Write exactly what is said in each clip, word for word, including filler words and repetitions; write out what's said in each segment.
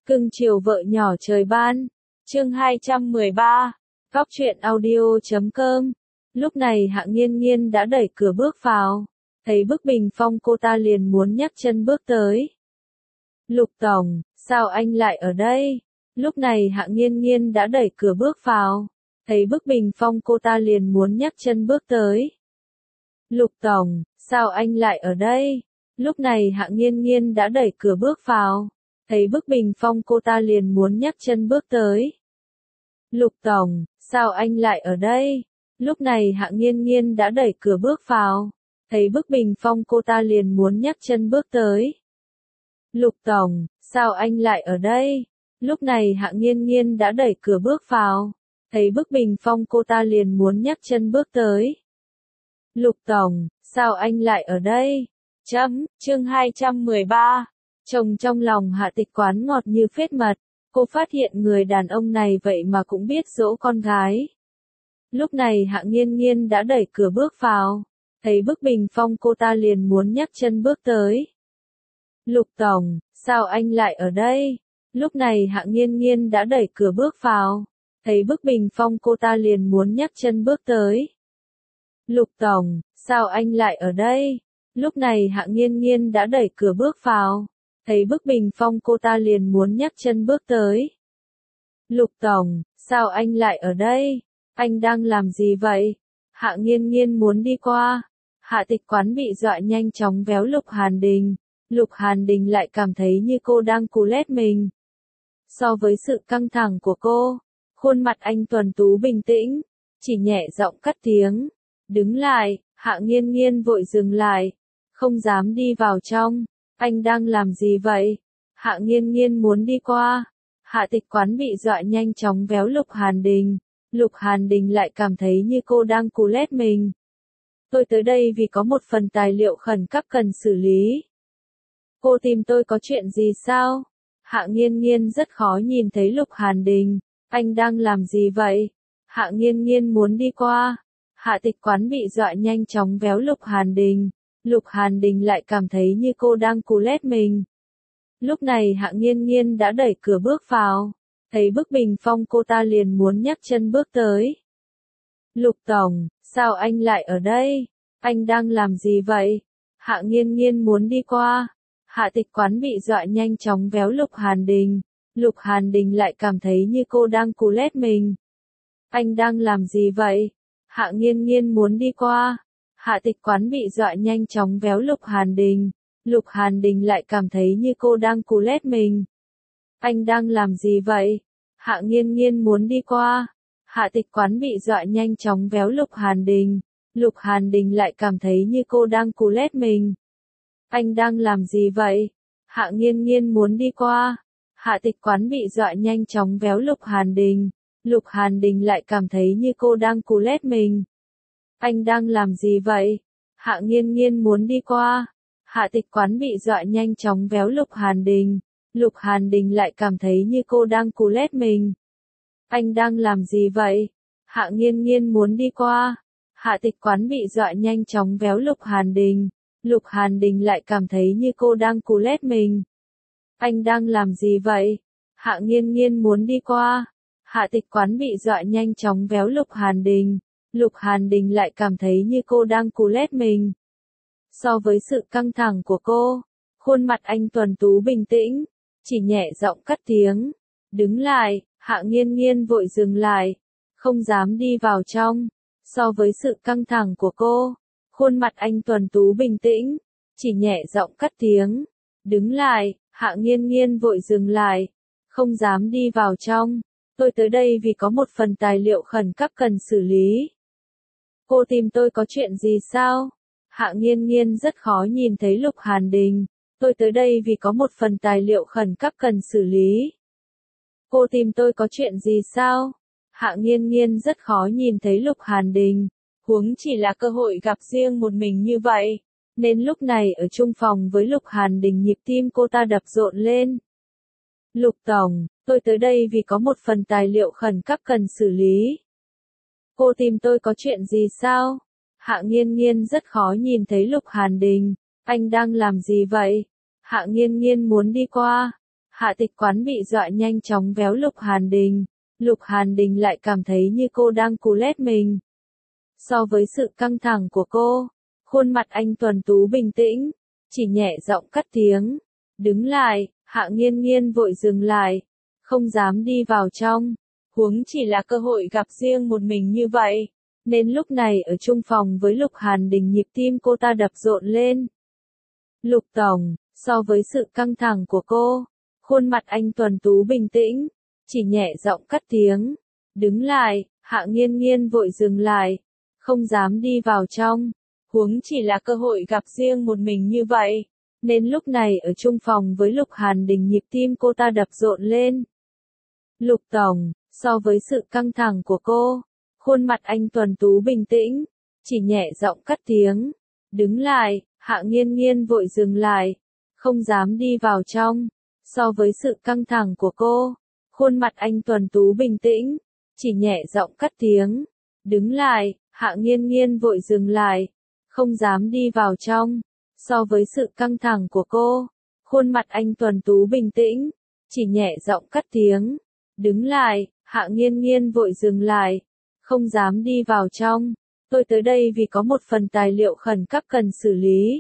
Cưng chiều vợ nhỏ trời ban. Chương hai trăm mười ba. Góc truyện audio chấm com. Lúc này Hạ Nghiên Nghiên đã đẩy cửa bước vào. Thấy bức bình phong cô ta liền muốn nhấc chân bước tới. Lục tổng, sao anh lại ở đây? Lúc này Hạ Nghiên Nghiên đã đẩy cửa bước vào. Thấy bức bình phong cô ta liền muốn nhấc chân bước tới. Lục tổng, sao anh lại ở đây? Lúc này Hạ Nghiên Nghiên đã đẩy cửa bước vào. Thấy bức bình phong cô ta liền muốn nhấc chân bước tới. Lục tổng, sao anh lại ở đây? Lúc này Hạ Nghiên Nghiên đã đẩy cửa bước vào. Thấy bức bình phong cô ta liền muốn nhấc chân bước tới. Lục tổng, sao anh lại ở đây? Lúc này Hạ Nghiên Nghiên đã đẩy cửa bước vào. Thấy bức bình phong cô ta liền muốn nhấc chân bước tới. Lục tổng, sao anh lại ở đây? Chấm, chương hai trăm mười ba. Chồng trong lòng Hạ Tịch Quán ngọt như phết mật. Cô phát hiện người đàn ông này vậy mà cũng biết dỗ con gái. Lúc này Hạ Nghiên Nghiên đã đẩy cửa bước vào. Thấy bức bình phong cô ta liền muốn nhấc chân bước tới. Lục tổng, sao anh lại ở đây? Lúc này Hạ Nghiên Nghiên đã đẩy cửa bước vào. Thấy bức bình phong cô ta liền muốn nhấc chân bước tới. Lục tổng, sao anh lại ở đây? Lúc này Hạ Nghiên Nghiên đã đẩy cửa bước vào. Thấy bức bình phong cô ta liền muốn nhấc chân bước tới. Lục tổng, sao anh lại ở đây? Anh đang làm gì vậy? Hạ Nghiên Nghiên muốn đi qua. Hạ Tịch Quán bị dọa nhanh chóng véo Lục Hàn Đình. Lục Hàn Đình lại cảm thấy như cô đang cù lét mình. So với sự căng thẳng của cô, khuôn mặt anh tuấn tú bình tĩnh, chỉ nhẹ giọng cất tiếng. Đứng lại, Hạ Nghiên Nghiên vội dừng lại, không dám đi vào trong. Anh đang làm gì vậy? Hạ Nghiên Nghiên muốn đi qua. Hạ Tịch Quán bị dọa nhanh chóng véo Lục Hàn Đình. Lục Hàn Đình lại cảm thấy như cô đang cù lét mình. Tôi tới đây vì có một phần tài liệu khẩn cấp cần xử lý. Cô tìm tôi có chuyện gì sao? Hạ Nghiên Nghiên rất khó nhìn thấy Lục Hàn Đình. Anh đang làm gì vậy? Hạ Nghiên Nghiên muốn đi qua. Hạ Tịch Quán bị dọa nhanh chóng véo Lục Hàn Đình. Lục Hàn Đình lại cảm thấy như cô đang cù lét mình. Lúc này Hạ Nghiên Nghiên đã đẩy cửa bước vào. Thấy bức bình phong cô ta liền muốn nhấc chân bước tới. Lục tổng, sao anh lại ở đây? Anh đang làm gì vậy? Hạ Nghiên Nghiên muốn đi qua. Hạ Tịch Quán bị dọa nhanh chóng véo Lục Hàn Đình. Lục Hàn Đình lại cảm thấy như cô đang cù lét mình. Anh đang làm gì vậy? Hạ Nghiên Nghiên muốn đi qua. Hạ Tịch Quán bị dọa nhanh chóng véo Lục Hàn Đình. Lục Hàn Đình lại cảm thấy như cô đang cù lét mình. Anh đang làm gì vậy? Hạ Nghiên Nghiên muốn đi qua. Hạ Tịch Quán bị dọa nhanh chóng véo Lục Hàn Đình. Lục Hàn Đình lại cảm thấy như cô đang cù lét mình. Anh đang làm gì vậy? Hạ Nghiên Nghiên muốn đi qua. Hạ Tịch Quán bị dọa nhanh chóng véo Lục Hàn Đình. Lục Hàn Đình lại cảm thấy như cô đang cù lét mình. Anh đang làm gì vậy? Hạ Nghiên Nghiên muốn đi qua. Hạ Tịch Quán bị dọa nhanh chóng véo Lục Hàn Đình. Lục Hàn Đình lại cảm thấy như cô đang cù lét mình. Anh đang làm gì vậy? Hạ Nghiên Nghiên muốn đi qua. Hạ Tịch Quán bị dọa nhanh chóng véo Lục Hàn Đình. Lục Hàn Đình lại cảm thấy như cô đang cù lét mình. Anh đang làm gì vậy? Hạ Nghiên Nghiên muốn đi qua. Hạ Tịch Quán bị dọa nhanh chóng véo Lục Hàn Đình. Lục Hàn Đình lại cảm thấy như cô đang cù lét mình. So với sự căng thẳng của cô, khuôn mặt anh tuấn tú bình tĩnh, chỉ nhẹ giọng cất tiếng. Đứng lại, Hạ Nghiên Nghiên vội dừng lại, không dám đi vào trong. So với sự căng thẳng của cô, khuôn mặt anh tuấn tú bình tĩnh, chỉ nhẹ giọng cất tiếng. Đứng lại, Hạ Nghiên Nghiên vội dừng lại, không dám đi vào trong. Tôi tới đây vì có một phần tài liệu khẩn cấp cần xử lý. Cô tìm tôi có chuyện gì sao? Hạ Nghiên Nghiên rất khó nhìn thấy Lục Hàn Đình. Tôi tới đây vì có một phần tài liệu khẩn cấp cần xử lý. Cô tìm tôi có chuyện gì sao? Hạ Nghiên Nghiên rất khó nhìn thấy Lục Hàn Đình. Huống chỉ là cơ hội gặp riêng một mình như vậy. Nên lúc này ở chung phòng với Lục Hàn Đình nhịp tim cô ta đập rộn lên. Lục tổng, tôi tới đây vì có một phần tài liệu khẩn cấp cần xử lý. Cô tìm tôi có chuyện gì sao? Hạ Nghiên Nghiên rất khó nhìn thấy Lục Hàn Đình. Anh đang làm gì vậy? Hạ Nghiên Nghiên muốn đi qua. Hạ Tịch Quán bị dọa nhanh chóng véo Lục Hàn Đình. Lục Hàn Đình lại cảm thấy như cô đang cú lét mình. So với sự căng thẳng của cô, khuôn mặt anh tuấn tú bình tĩnh, chỉ nhẹ giọng cất tiếng. Đứng lại, Hạ Nghiên Nghiên vội dừng lại, không dám đi vào trong. Huống chỉ là cơ hội gặp riêng một mình như vậy. Nên lúc này ở chung phòng với Lục Hàn Đình nhịp tim cô ta đập rộn lên. Lục Tổng, so với sự căng thẳng của cô, khuôn mặt anh tuấn tú bình tĩnh, chỉ nhẹ giọng cất tiếng. Đứng lại, Hạ Nghiên Nghiên vội dừng lại, không dám đi vào trong. Huống chỉ là cơ hội gặp riêng một mình như vậy. Nên lúc này ở chung phòng với Lục Hàn Đình nhịp tim cô ta đập rộn lên. Lục Tổng, so với sự căng thẳng của cô, khuôn mặt anh tuấn tú bình tĩnh, chỉ nhẹ giọng cất tiếng. Đứng lại, Hạ Nghiên Nghiên vội dừng lại, không dám đi vào trong. So với sự căng thẳng của cô, khuôn mặt anh tuấn tú bình tĩnh, chỉ nhẹ giọng cất tiếng. Đứng lại, Hạ Nghiên Nghiên vội dừng lại, không dám đi vào trong. So với sự căng thẳng của cô, khuôn mặt anh tuấn tú bình tĩnh, chỉ nhẹ giọng cất tiếng. Đứng lại, Hạ Nghiên Nghiên vội dừng lại, không dám đi vào trong. Tôi tới đây vì có một phần tài liệu khẩn cấp cần xử lý.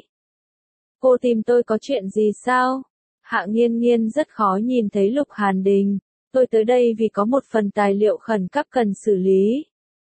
Cô tìm tôi có chuyện gì sao? Hạ Nghiên Nghiên rất khó nhìn thấy Lục Hàn Đình. Tôi tới đây vì có một phần tài liệu khẩn cấp cần xử lý.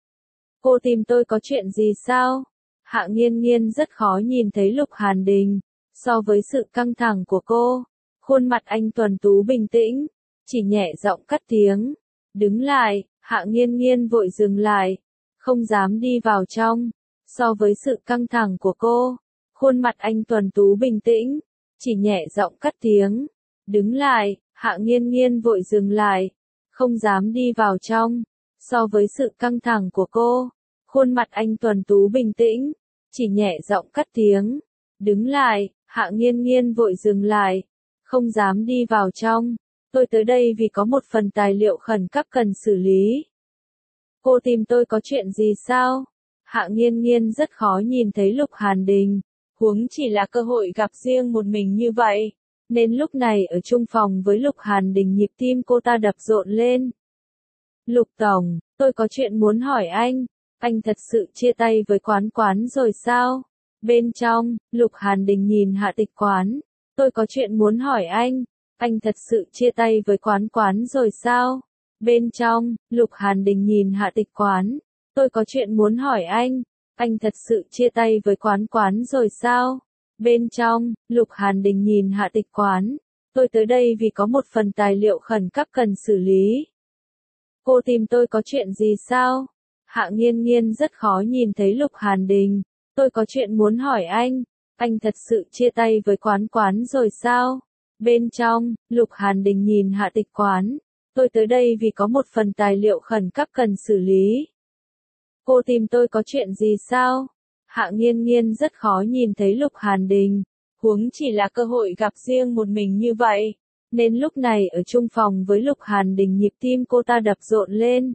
Cô tìm tôi có chuyện gì sao? Hạ Nghiên Nghiên rất khó nhìn thấy Lục Hàn Đình. So với sự căng thẳng của cô, khuôn mặt anh tuấn tú bình tĩnh, chỉ nhẹ giọng cất tiếng. Đứng lại, Hạ Nghiên Nghiên vội dừng lại, không dám đi vào trong. So với sự căng thẳng của cô, khuôn mặt anh tuấn tú bình tĩnh, chỉ nhẹ giọng cất tiếng. Đứng lại, Hạ Nghiên Nghiên vội dừng lại, không dám đi vào trong. So với sự căng thẳng của cô, khuôn mặt anh tuấn tú bình tĩnh, chỉ nhẹ giọng cất tiếng. Đứng lại, Hạ Nghiên Nghiên vội dừng lại, không dám đi vào trong. Tôi tới đây vì có một phần tài liệu khẩn cấp cần xử lý. Cô tìm tôi có chuyện gì sao? Hạ Nghiên Nghiên rất khó nhìn thấy Lục Hàn Đình. Huống chỉ là cơ hội gặp riêng một mình như vậy. Nên lúc này ở chung phòng với Lục Hàn Đình nhịp tim cô ta đập rộn lên. Lục Tổng, tôi có chuyện muốn hỏi anh. Anh thật sự chia tay với Quán Quán rồi sao? Bên trong, Lục Hàn Đình nhìn Hạ Tịch Quán. Tôi có chuyện muốn hỏi anh. Anh thật sự chia tay với Quán Quán rồi sao? Bên trong, Lục Hàn Đình nhìn Hạ Tịch Quán. Tôi có chuyện muốn hỏi anh. Anh thật sự chia tay với Quán Quán rồi sao? Bên trong, Lục Hàn Đình nhìn Hạ Tịch Quán. Tôi tới đây vì có một phần tài liệu khẩn cấp cần xử lý. Cô tìm tôi có chuyện gì sao? Hạ Nghiên Nghiên rất khó nhìn thấy Lục Hàn Đình. Tôi có chuyện muốn hỏi anh. Anh thật sự chia tay với Quán Quán rồi sao? Bên trong, Lục Hàn Đình nhìn Hạ Tịch Quán. Tôi tới đây vì có một phần tài liệu khẩn cấp cần xử lý. Cô tìm tôi có chuyện gì sao? Hạ Nghiên Nghiên rất khó nhìn thấy Lục Hàn Đình. Huống chỉ là cơ hội gặp riêng một mình như vậy. Nên lúc này ở chung phòng với Lục Hàn Đình nhịp tim cô ta đập rộn lên.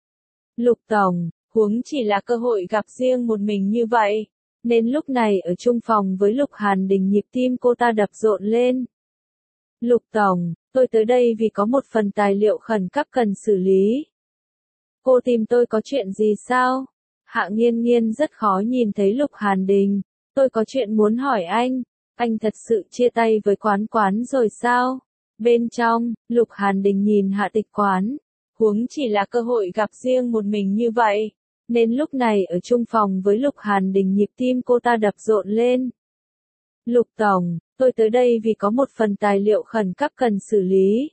Lục Tổng, huống chỉ là cơ hội gặp riêng một mình như vậy. Nên lúc này ở chung phòng với Lục Hàn Đình nhịp tim cô ta đập rộn lên. Lục Tổng, tôi tới đây vì có một phần tài liệu khẩn cấp cần xử lý. Cô tìm tôi có chuyện gì sao? Hạ Nghiên Nghiên rất khó nhìn thấy Lục Hàn Đình. Tôi có chuyện muốn hỏi anh. Anh thật sự chia tay với Quán Quán rồi sao? Bên trong, Lục Hàn Đình nhìn Hạ Tịch Quán. Huống chỉ là cơ hội gặp riêng một mình như vậy. Nên lúc này ở chung phòng với Lục Hàn Đình nhịp tim cô ta đập rộn lên. Lục Tổng, tôi tới đây vì có một phần tài liệu khẩn cấp cần xử lý.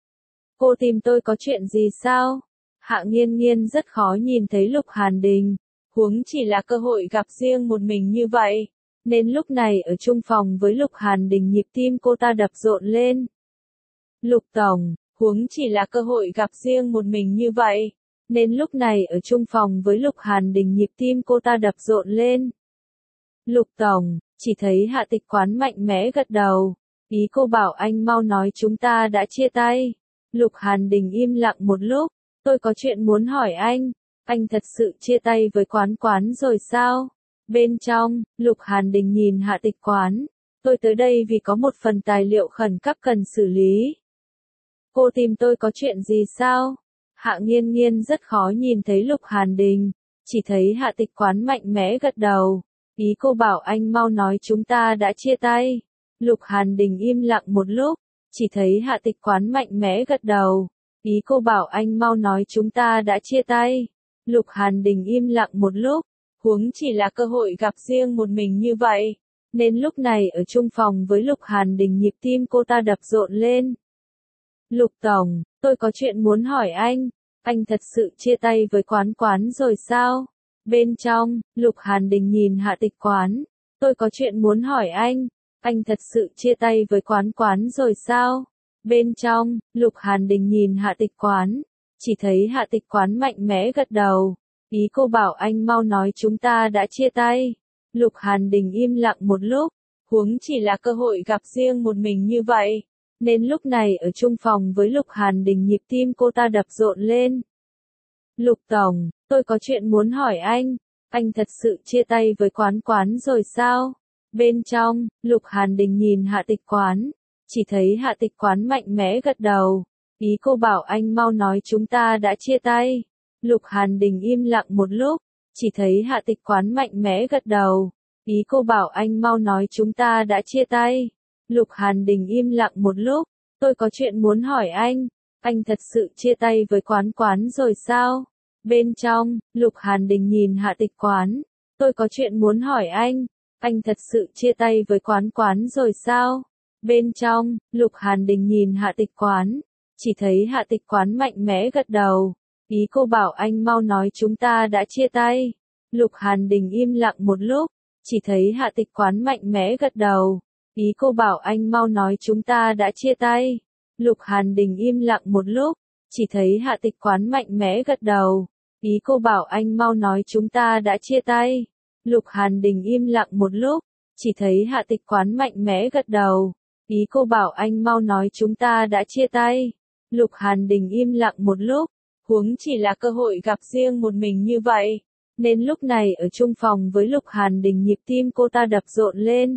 Cô tìm tôi có chuyện gì sao? Hạ Nghiên Nghiên rất khó nhìn thấy Lục Hàn Đình. Huống chỉ là cơ hội gặp riêng một mình như vậy. Nên lúc này ở chung phòng với Lục Hàn Đình nhịp tim cô ta đập rộn lên. Lục Tổng, huống chỉ là cơ hội gặp riêng một mình như vậy. Nên lúc này ở chung phòng với Lục Hàn Đình nhịp tim cô ta đập rộn lên. Lục Tổng, chỉ thấy Hạ Tịch Quán mạnh mẽ gật đầu. Ý cô bảo anh mau nói chúng ta đã chia tay. Lục Hàn Đình im lặng một lúc. Tôi có chuyện muốn hỏi anh. Anh thật sự chia tay với Quán Quán rồi sao? Bên trong, Lục Hàn Đình nhìn Hạ Tịch Quán. Tôi tới đây vì có một phần tài liệu khẩn cấp cần xử lý. Cô tìm tôi có chuyện gì sao? Hạ Nghiên Nghiên rất khó nhìn thấy Lục Hàn Đình, chỉ thấy Hạ Tịch Quán mạnh mẽ gật đầu. Ý cô bảo anh mau nói chúng ta đã chia tay. Lục Hàn Đình im lặng một lúc, chỉ thấy Hạ Tịch Quán mạnh mẽ gật đầu. Ý cô bảo anh mau nói chúng ta đã chia tay. Lục Hàn Đình im lặng một lúc, huống chỉ là cơ hội gặp riêng một mình như vậy. Nên lúc này ở chung phòng với Lục Hàn Đình nhịp tim cô ta đập rộn lên. Lục Tổng, tôi có chuyện muốn hỏi anh, anh thật sự chia tay với Quán Quán rồi sao? Bên trong, Lục Hàn Đình nhìn Hạ Tịch Quán, tôi có chuyện muốn hỏi anh, anh thật sự chia tay với Quán Quán rồi sao? Bên trong, Lục Hàn Đình nhìn Hạ Tịch Quán, chỉ thấy Hạ Tịch Quán mạnh mẽ gật đầu. Ý cô bảo anh mau nói chúng ta đã chia tay. Lục Hàn Đình im lặng một lúc, huống chỉ là cơ hội gặp riêng một mình như vậy. Nên lúc này ở chung phòng với Lục Hàn Đình nhịp tim cô ta đập rộn lên. Lục Tổng, tôi có chuyện muốn hỏi anh, anh thật sự chia tay với Quán Quán rồi sao? Bên trong, Lục Hàn Đình nhìn Hạ Tịch Quán, chỉ thấy Hạ Tịch Quán mạnh mẽ gật đầu. Ý cô bảo anh mau nói chúng ta đã chia tay. Lục Hàn Đình im lặng một lúc, chỉ thấy Hạ Tịch Quán mạnh mẽ gật đầu. Ý cô bảo anh mau nói chúng ta đã chia tay. Lục Hàn Đình im lặng một lúc, tôi có chuyện muốn hỏi anh, anh thật sự chia tay với Quán Quán rồi sao? Bên trong, Lục Hàn Đình nhìn Hạ Tịch Quán, tôi có chuyện muốn hỏi anh, anh thật sự chia tay với Quán Quán rồi sao? Bên trong, Lục Hàn Đình nhìn Hạ Tịch Quán, chỉ thấy Hạ Tịch Quán mạnh mẽ gật đầu. Ý cô bảo anh mau nói chúng ta đã chia tay. Lục Hàn Đình im lặng một lúc, chỉ thấy Hạ Tịch Quán mạnh mẽ gật đầu. Ý cô bảo anh mau nói chúng ta đã chia tay. Lục Hàn Đình im lặng một lúc, chỉ thấy Hạ Tịch Quán mạnh mẽ gật đầu. Ý cô bảo anh mau nói chúng ta đã chia tay. Lục Hàn Đình im lặng một lúc, chỉ thấy Hạ Tịch Quán mạnh mẽ gật đầu. Ý cô bảo anh mau nói chúng ta đã chia tay. Lục Hàn Đình im lặng một lúc, huống chỉ là cơ hội gặp riêng một mình như vậy. Nên lúc này ở chung phòng với Lục Hàn Đình nhịp tim cô ta đập rộn lên.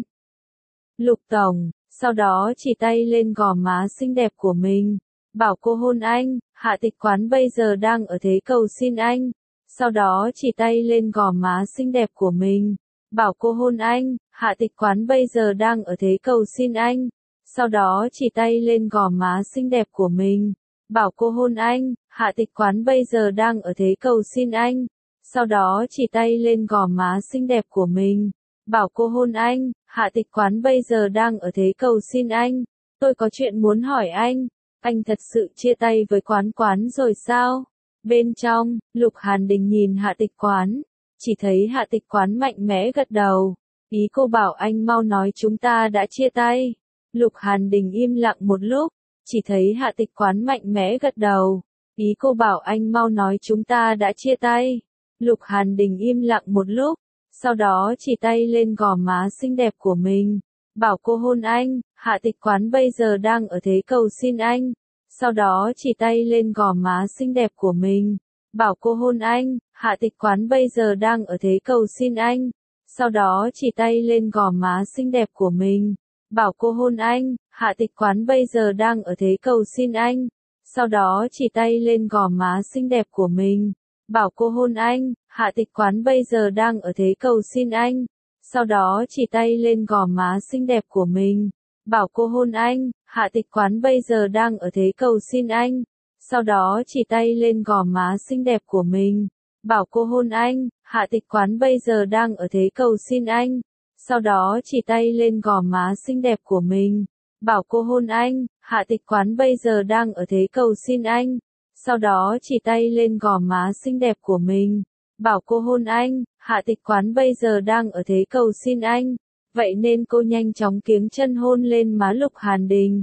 Lục Tổng, sau đó chỉ tay lên gò má xinh đẹp của mình, bảo cô hôn anh. Hạ Tịch Quán bây giờ đang ở thế cầu xin anh. Sau đó chỉ tay lên gò má xinh đẹp của mình, bảo cô hôn anh. Hạ Tịch Quán bây giờ đang ở thế cầu xin anh. Sau đó chỉ tay lên gò má xinh đẹp của mình, bảo cô hôn anh. Hạ Tịch Quán bây giờ đang ở thế cầu xin anh. Sau đó chỉ tay lên gò má xinh đẹp của mình, bảo cô hôn anh. Hạ Tịch Quán bây giờ đang ở thế cầu xin anh. Tôi có chuyện muốn hỏi anh, anh thật sự chia tay với Quán Quán rồi sao? Bên trong, Lục Hàn Đình nhìn Hạ Tịch Quán, chỉ thấy Hạ Tịch Quán mạnh mẽ gật đầu. Ý cô bảo anh mau nói chúng ta đã chia tay. Lục Hàn Đình im lặng một lúc, chỉ thấy Hạ Tịch Quán mạnh mẽ gật đầu. Ý cô bảo anh mau nói chúng ta đã chia tay. Lục Hàn Đình im lặng một lúc, sau đó chỉ tay lên gò má xinh đẹp của mình, bảo cô hôn anh. Hạ Tịch Quán bây giờ đang ở thế cầu xin anh. Sau đó chỉ tay lên gò má xinh đẹp của mình, bảo cô hôn anh. Hạ Tịch Quán bây giờ đang ở thế cầu xin anh. Sau đó chỉ tay lên gò má xinh đẹp của mình, bảo cô hôn anh. Hạ Tịch Quán bây giờ đang ở thế cầu xin anh. Sau đó chỉ tay lên gò má xinh đẹp của mình, bảo cô hôn anh. Hạ Tịch Quán bây giờ đang ở thế cầu xin anh. Sau đó chỉ tay lên gò má xinh đẹp của mình, bảo cô hôn anh. Hạ Tịch Quán bây giờ đang ở thế cầu xin anh. Sau đó chỉ tay lên gò má xinh đẹp của mình, bảo cô hôn anh. Hạ Tịch Quán bây giờ đang ở thế cầu xin anh. Sau đó chỉ tay lên gò má xinh đẹp của mình, bảo cô hôn anh. Hạ Tịch Quán bây giờ đang ở thế cầu xin anh. Sau đó chỉ tay lên gò má xinh đẹp của mình, bảo cô hôn anh. Hạ Tịch Quán bây giờ đang ở thế cầu xin anh. Vậy nên cô nhanh chóng kiếng chân hôn lên má Lục Hàn Đình.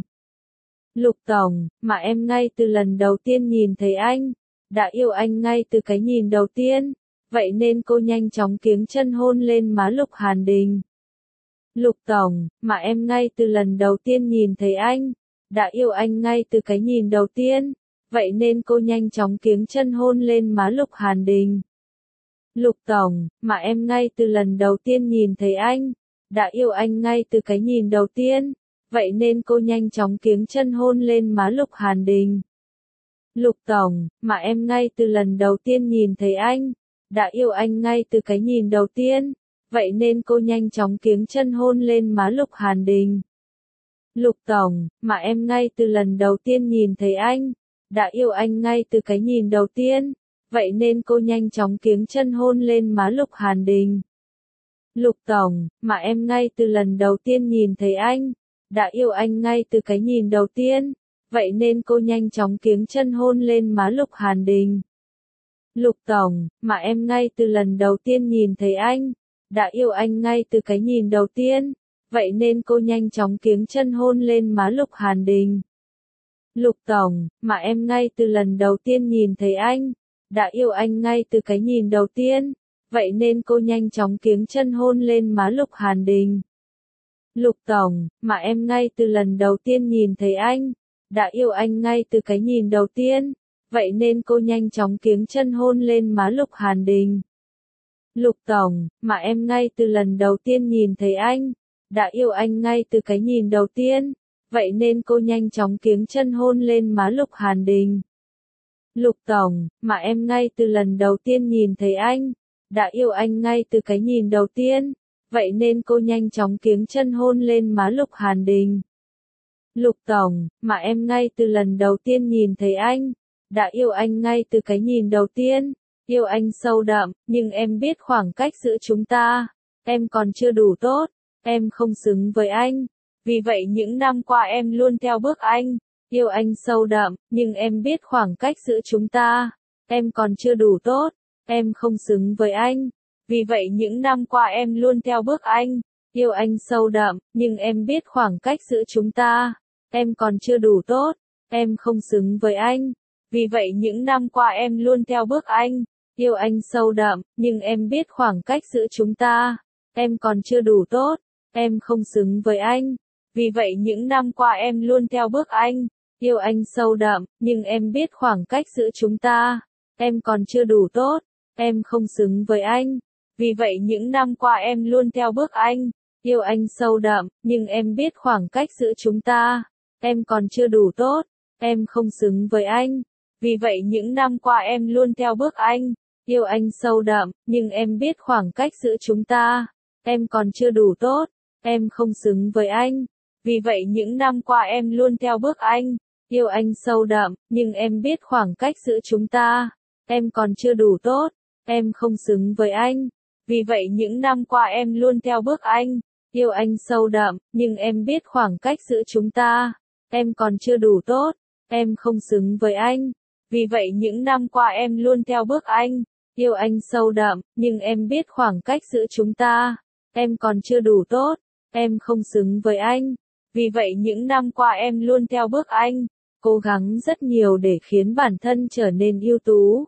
Lục Tổng, mà em ngay từ lần đầu tiên nhìn thấy anh, đã yêu anh ngay từ cái nhìn đầu tiên. Vậy nên cô nhanh chóng kiếng chân hôn lên má Lục Hàn Đình. Lục Tổng, mà em ngay từ lần đầu tiên nhìn thấy anh, đã yêu anh ngay từ cái nhìn đầu tiên. Vậy nên cô nhanh chóng kiếng chân hôn lên má Lục Hàn Đình. Lục Tổng, mà em ngay từ lần đầu tiên nhìn thấy anh, đã yêu anh ngay từ cái nhìn đầu tiên. vậy nên cô nhanh chóng kiếng chân hôn lên má Lục Hàn Đình. Lục Tổng, mà em ngay từ lần đầu tiên nhìn thấy anh, đã yêu anh ngay từ cái nhìn đầu tiên, vậy nên cô nhanh chóng kiếng chân hôn lên má Lục Hàn Đình. Lục Tổng, mà em ngay từ lần đầu tiên nhìn thấy anh, đã yêu anh ngay từ cái nhìn đầu tiên, vậy nên cô nhanh chóng kiếng chân hôn lên má Lục Hàn Đình. Lục Tổng, mà em ngay từ lần đầu tiên nhìn thấy anh, đã yêu anh ngay từ cái nhìn đầu tiên, vậy nên cô nhanh chóng kiếng chân hôn lên má Lục Hàn Đình. Lục Tổng, mà em ngay từ lần đầu tiên nhìn thấy anh, đã yêu anh ngay từ cái nhìn đầu tiên, vậy nên cô nhanh chóng kiếng chân hôn lên má Lục Hàn Đình. Lục Tổng, mà em ngay từ lần đầu tiên nhìn thấy anh, đã yêu anh ngay từ cái nhìn đầu tiên, vậy nên cô nhanh chóng kiếng chân hôn lên má Lục Hàn Đình. Lục Tổng, mà em ngay từ lần đầu tiên nhìn thấy anh, đã yêu anh ngay từ cái nhìn đầu tiên, vậy nên cô nhanh chóng kiếng chân hôn lên má Lục Hàn Đình. Lục Tổng, mà em ngay từ lần đầu tiên nhìn thấy anh, đã yêu anh ngay từ cái nhìn đầu tiên, vậy nên cô nhanh chóng kiếng chân hôn lên má Lục Hàn Đình. Lục Tổng, mà em ngay từ lần đầu tiên nhìn thấy anh, đã yêu anh ngay từ cái nhìn đầu tiên, vậy nên cô nhanh chóng kiếng chân hôn lên má Lục Hàn Đình. Lục Tổng, mà em ngay từ lần đầu tiên nhìn thấy anh, đã yêu anh ngay từ cái nhìn đầu tiên, yêu anh sâu đậm, nhưng em biết khoảng cách giữa chúng ta, em còn chưa đủ tốt, em không xứng với anh, vì vậy những năm qua em luôn theo bước anh, yêu anh sâu đậm, nhưng em biết khoảng cách giữa chúng ta, em còn chưa đủ tốt, em không xứng với anh, vì vậy những năm qua em luôn theo bước anh, yêu anh sâu đậm, nhưng em biết khoảng cách giữa chúng ta, em còn chưa đủ tốt, em không xứng với anh, vì vậy những năm qua em luôn theo bước anh, yêu anh sâu đậm, nhưng em biết khoảng cách giữa chúng ta, em còn chưa đủ tốt, em không xứng với anh, vì vậy những năm qua em luôn theo bước anh, yêu anh sâu đậm, nhưng em biết khoảng cách giữa chúng ta, em còn chưa đủ tốt, em không xứng với anh, vì vậy những năm qua em luôn theo bước anh, yêu anh sâu đậm, nhưng em biết khoảng cách giữa chúng ta, em còn chưa đủ tốt, em không xứng với anh, vì vậy những năm qua em luôn theo bước anh, yêu anh sâu đậm, nhưng em biết khoảng cách giữa chúng ta, em còn chưa đủ tốt, em không xứng với anh, vì vậy những năm qua em luôn theo bước anh, yêu anh sâu đậm, nhưng em biết khoảng cách giữa chúng ta, em còn chưa đủ tốt, em không xứng với anh, vì vậy những năm qua em luôn theo bước anh, yêu anh sâu đậm, nhưng em biết khoảng cách giữa chúng ta, em còn chưa đủ tốt, em không xứng với anh, vì vậy những năm qua em luôn theo bước anh, yêu anh sâu đậm, nhưng em biết khoảng cách giữa chúng ta, em còn chưa đủ tốt, em không xứng với anh, vì vậy những năm qua em luôn theo bước anh, cố gắng rất nhiều để khiến bản thân trở nên ưu tú.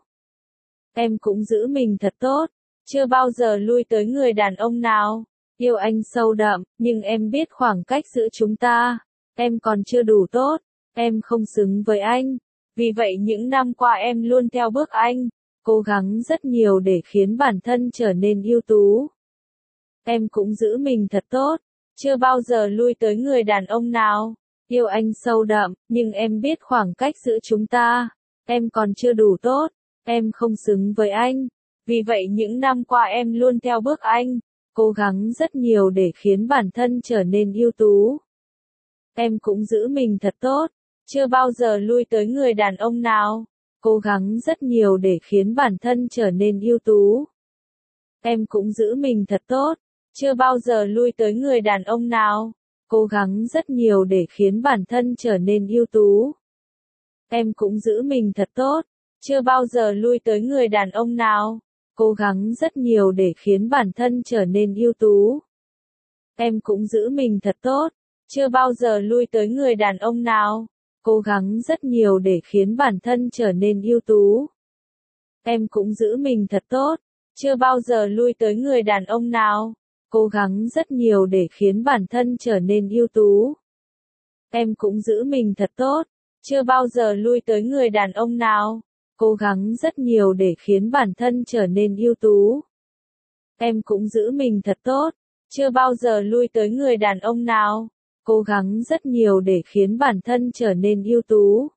Em cũng giữ mình thật tốt, chưa bao giờ lui tới người đàn ông nào, yêu anh sâu đậm, nhưng em biết khoảng cách giữa chúng ta, em còn chưa đủ tốt, em không xứng với anh, vì vậy những năm qua em luôn theo bước anh, cố gắng rất nhiều để khiến bản thân trở nên ưu tú. Em cũng giữ mình thật tốt, chưa bao giờ lui tới người đàn ông nào, yêu anh sâu đậm, nhưng em biết khoảng cách giữa chúng ta, em còn chưa đủ tốt, em không xứng với anh, vì vậy những năm qua em luôn theo bước anh, cố gắng rất nhiều để khiến bản thân trở nên ưu tú. Em cũng giữ mình thật tốt, chưa bao giờ lui tới người đàn ông nào, cố gắng rất nhiều để khiến bản thân trở nên ưu tú. Em cũng giữ mình thật tốt, chưa bao giờ lui tới người đàn ông nào, cố gắng rất nhiều để khiến bản thân trở nên ưu tú. Em cũng giữ mình thật tốt, chưa bao giờ lui tới người đàn ông nào, cố gắng rất nhiều để khiến bản thân trở nên ưu tú. Em cũng giữ mình thật tốt, chưa bao giờ lui tới người đàn ông nào, cố gắng rất nhiều để khiến bản thân trở nên ưu tú. Em cũng giữ mình thật tốt, chưa bao giờ lui tới người đàn ông nào, cố gắng rất nhiều để khiến bản thân trở nên ưu tú. Em cũng giữ mình thật tốt, chưa bao giờ lui tới người đàn ông nào, cố gắng rất nhiều để khiến bản thân trở nên ưu tú. Em cũng giữ mình thật tốt, chưa bao giờ lui tới người đàn ông nào, cố gắng rất nhiều để khiến bản thân trở nên ưu tú.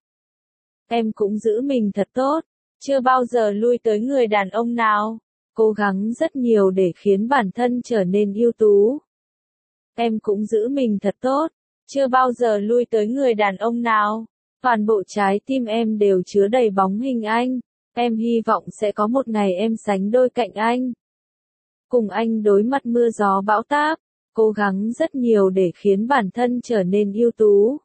Em cũng giữ mình thật tốt, chưa bao giờ lui tới người đàn ông nào. Cố gắng rất nhiều để khiến bản thân trở nên ưu tú. Em cũng giữ mình thật tốt, chưa bao giờ lui tới người đàn ông nào. Toàn bộ trái tim em đều chứa đầy bóng hình anh. Em hy vọng sẽ có một ngày em sánh đôi cạnh anh. Cùng anh đối mặt mưa gió bão táp, cố gắng rất nhiều để khiến bản thân trở nên ưu tú.